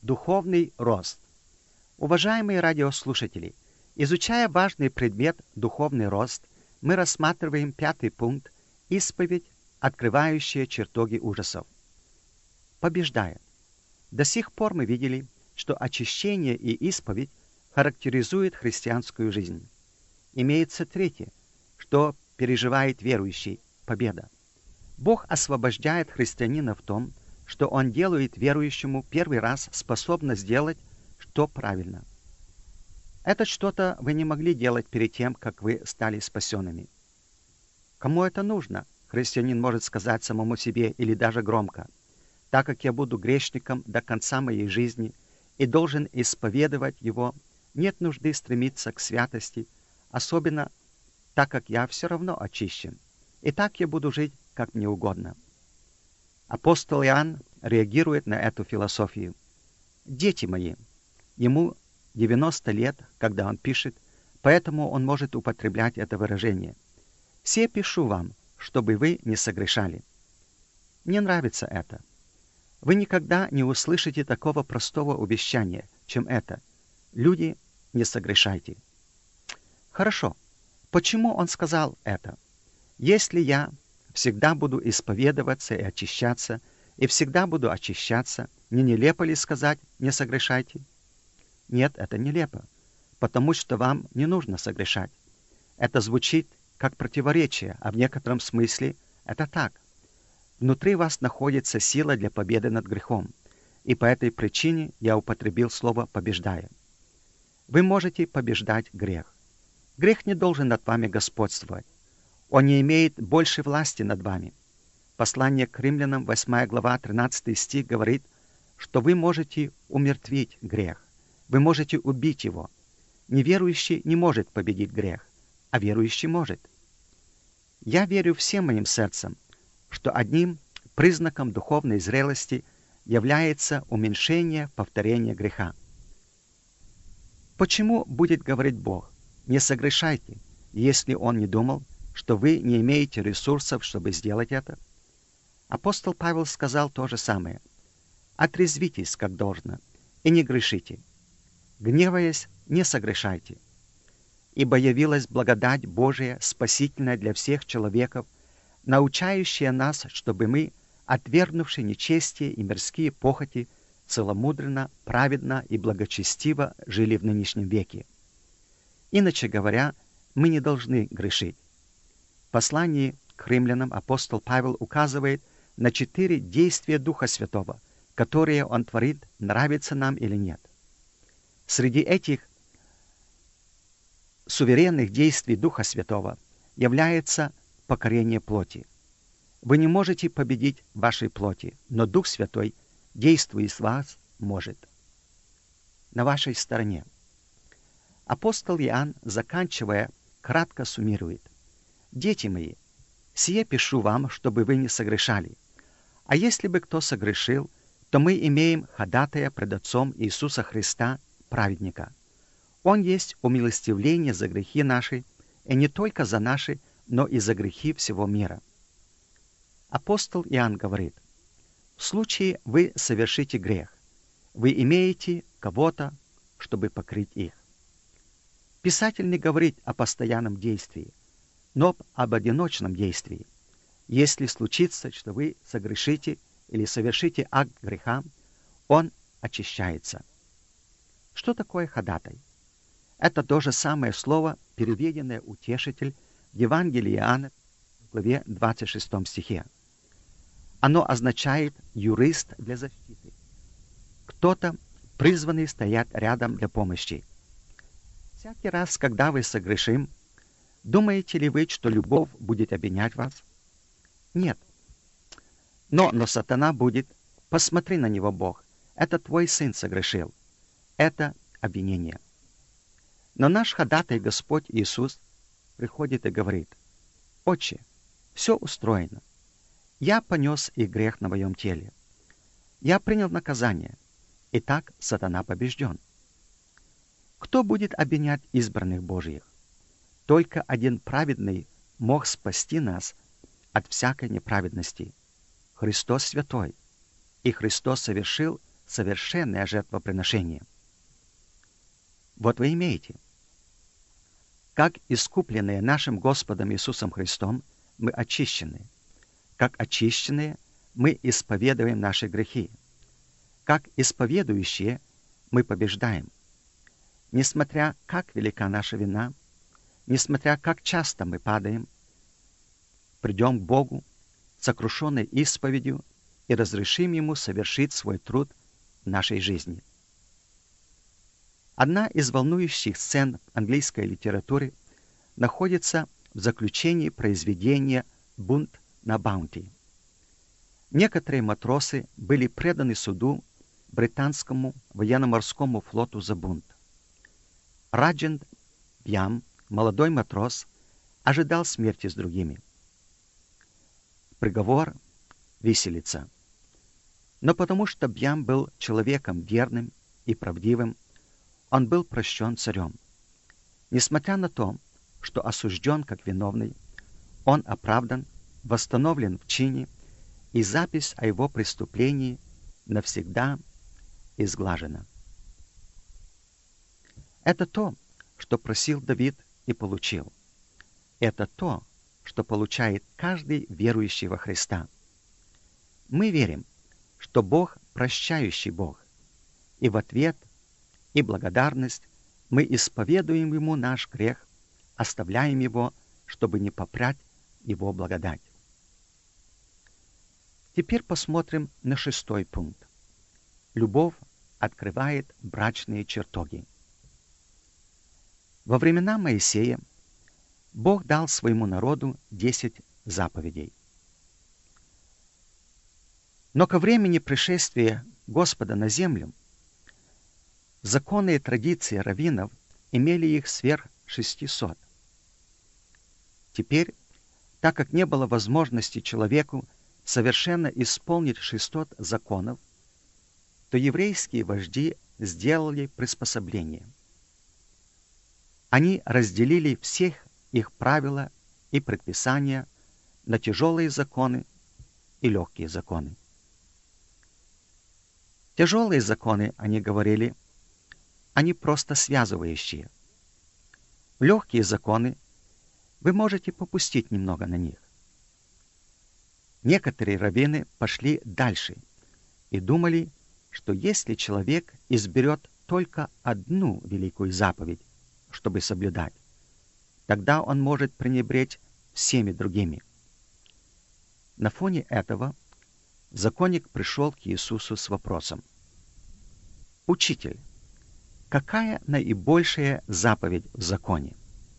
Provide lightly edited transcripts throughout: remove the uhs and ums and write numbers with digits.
Духовный рост. Уважаемые радиослушатели, изучая важный предмет «Духовный рост», мы рассматриваем 5-й пункт «Исповедь, открывающая чертоги ужасов». Побеждая. До сих пор мы видели, что очищение и исповедь характеризуют христианскую жизнь. Имеется третье, что переживает верующий – победа. Бог освобождает христианина в том, что Он делает верующему первый раз способно сделать, что правильно. Это что-то вы не могли делать перед тем, как вы стали спасенными. Кому это нужно? Христианин может сказать самому себе или даже громко. Так как я буду грешником до конца моей жизни и должен исповедовать его, нет нужды стремиться к святости, особенно так как я все равно очищен. И так я буду жить, как мне угодно. Апостол Иоанн реагирует на эту философию. «Дети мои», ему 90 лет, когда он пишет, поэтому он может употреблять это выражение. «Все пишу вам, чтобы вы не согрешали». Мне нравится это. Вы никогда не услышите такого простого увещания, чем это. Люди, не согрешайте. Хорошо. Почему он сказал это? Если я всегда буду исповедоваться и очищаться, и всегда буду очищаться, не нелепо ли сказать «не согрешайте»? Нет, это нелепо, потому что вам не нужно согрешать. Это звучит как противоречие, а в некотором смысле это так. Внутри вас находится сила для победы над грехом, и по этой причине я употребил слово «побеждая». Вы можете побеждать грех. Грех не должен над вами господствовать. Он не имеет большей власти над вами. Послание к римлянам, 8 глава, 13 стих говорит, что вы можете умертвить грех. Вы можете убить его. Неверующий не может победить грех, а верующий может. Я верю всем моим сердцем, что одним признаком духовной зрелости является уменьшение повторения греха. Почему будет говорить Бог? Не согрешайте, если Он не думал, что вы не имеете ресурсов, чтобы сделать это? Апостол Павел сказал то же самое. «Отрезвитесь, как должно, и не грешите. Гневаясь, не согрешайте. Ибо явилась благодать Божия, спасительная для всех человеков, научающая нас, чтобы мы, отвергнувши нечестие и мирские похоти, целомудренно, праведно и благочестиво жили в нынешнем веке. Иначе говоря, мы не должны грешить». В послании к римлянам апостол Павел указывает на 4 действия Духа Святого, которые Он творит, нравится нам или нет. Среди этих суверенных действий Духа Святого является покорение плоти. Вы не можете победить вашей плоти, но Дух Святой, действуя из вас, может. На вашей стороне. Апостол Иоанн, заканчивая, кратко суммирует. «Дети мои, сие пишу вам, чтобы вы не согрешали. А если бы кто согрешил, то мы имеем ходатая пред Отцом Иисуса Христа, праведника. Он есть умилостивление за грехи наши, и не только за наши, но и за грехи всего мира». Апостол Иоанн говорит, в случае вы совершите грех, вы имеете кого-то, чтобы покрыть их. Писатель не говорит о постоянном действии, но об одиночном действии. Если случится, что вы согрешите или совершите акт греха, он очищается. Что такое ходатай? Это то же самое слово, переведенное «утешитель» в Евангелии Иоанна, в главе 26 стихе. Оно означает «юрист для защиты». Кто-то, призванный стоять рядом для помощи. Всякий раз, когда вы согрешим, думаете ли вы, что любовь будет обвинять вас? Нет. Но сатана будет, посмотри на него, Бог, это твой сын согрешил. Это обвинение. Но наш ходатай Господь Иисус приходит и говорит, «Отче, все устроено. Я понес их грех на моем теле. Я принял наказание. Итак, сатана побежден». Кто будет обвинять избранных Божьих? Только один праведный мог спасти нас от всякой неправедности. Христос святой, и Христос совершил совершенное жертвоприношение. Вот вы имеете. Как искупленные нашим Господом Иисусом Христом, мы очищены. Как очищенные, мы исповедуем наши грехи. Как исповедующие, мы побеждаем. Несмотря как велика наша вина, несмотря как часто мы падаем, придем к Богу, сокрушенной исповедью, и разрешим Ему совершить свой труд в нашей жизни. Одна из волнующих сцен английской литературы находится в заключении произведения «Бунт на Баунти». Некоторые матросы были преданы суду британскому военно-морскому флоту за бунт. Радженд Бьям, молодой матрос, ожидал смерти с другими. Приговор — виселица. Но потому что Бьям был человеком верным и правдивым, он был прощен царем. Несмотря на то, что осужден как виновный, он оправдан, восстановлен в чине, и запись о его преступлении навсегда изглажена. Это то, что просил Давид и получил. Это то, что получает каждый верующий во Христа. Мы верим, что Бог — прощающий Бог, и в ответ и благодарность мы исповедуем Ему наш грех, оставляем Его, чтобы не попрать Его благодать. Теперь посмотрим на 6 пункт. Любовь открывает брачные чертоги. Во времена Моисея Бог дал своему народу 10 заповедей. Но ко времени пришествия Господа на землю законы и традиции раввинов имели их сверх 600. Теперь, так как не было возможности человеку совершенно исполнить 600 законов, то еврейские вожди сделали приспособление. Они разделили всех их правила и предписания на тяжелые законы и легкие законы. Тяжелые законы, они говорили, они просто связывающие. Легкие законы, вы можете попустить немного на них. Некоторые раввины пошли дальше и думали, что если человек изберет только одну великую заповедь, чтобы соблюдать, тогда он может пренебречь всеми другими. На фоне этого законник пришел к Иисусу с вопросом: «Учитель, какая наибольшая заповедь в законе?»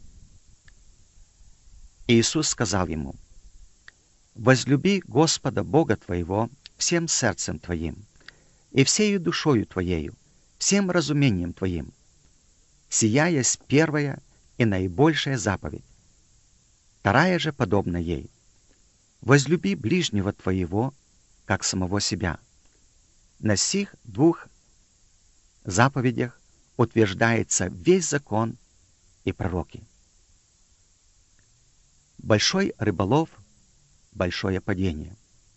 Иисус сказал ему: «Возлюби Господа Бога твоего всем сердцем твоим, и всею душою твоею, всем разумением твоим. Сия есть первая и наибольшая заповедь. Вторая же подобна ей: возлюби ближнего твоего, как самого себя. На сих 2 заповедях утверждается весь закон и пророки». Большой рыболов, большое падение.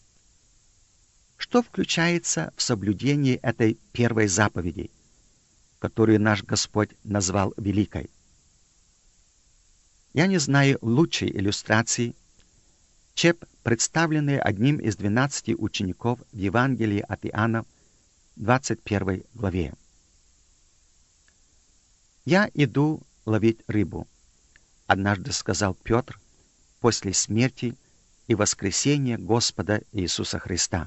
Что включается в соблюдение этой первой заповеди, которую наш Господь назвал великой? Я не знаю лучшей иллюстрации, чем представленные одним из 12 учеников в Евангелии от Иоанна, 21 главе. «Я иду ловить рыбу», — однажды сказал Петр после смерти и воскресения Господа Иисуса Христа.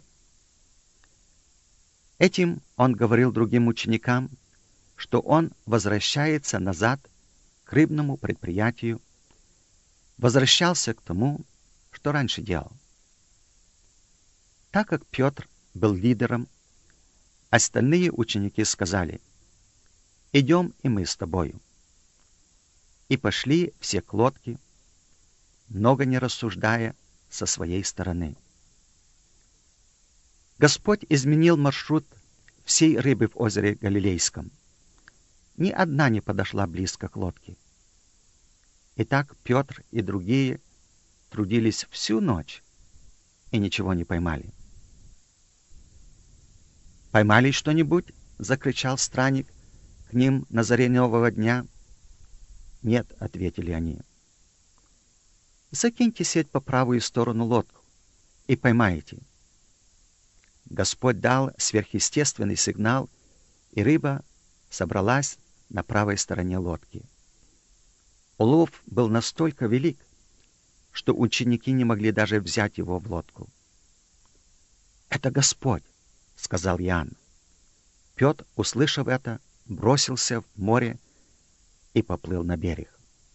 Этим он говорил другим ученикам, что он возвращается назад к рыбному предприятию, возвращался к тому, что раньше делал. Так как Петр был лидером, остальные ученики сказали: «Идем и мы с тобою». И пошли все к лодке, много не рассуждая со своей стороны. Господь изменил маршрут всей рыбы в озере Галилейском. Ни одна не подошла близко к лодке. Итак, Петр и другие трудились всю ночь и ничего не поймали. «Поймали что-нибудь?» — закричал странник к ним на заре нового дня. «Нет», — ответили они. «Закиньте сеть по правую сторону лодку и поймаете». Господь дал сверхъестественный сигнал, и рыба собралась на правой стороне лодки. Улов был настолько велик, что ученики не могли даже взять его в лодку. «Это Господь», — сказал Иоанн. Петр, услышав это, бросился в море и поплыл на берег.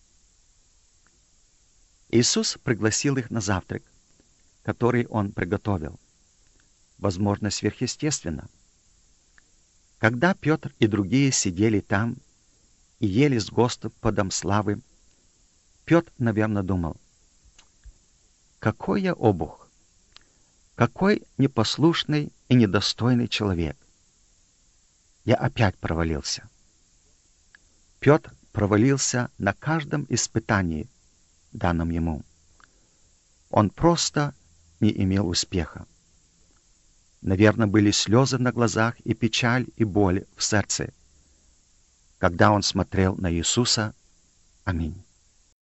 Иисус пригласил их на завтрак, который Он приготовил. Возможно, сверхъестественно. Когда Петр и другие сидели там и ели с Господом славы, Петр, наверное, думал: «Какой я обух! Какой непослушный и недостойный человек! Я опять провалился». Петр провалился на каждом испытании, данном ему. Он просто не имел успеха. Наверное, были слезы на глазах и печаль, и боль в сердце, когда он смотрел на Иисуса. Аминь.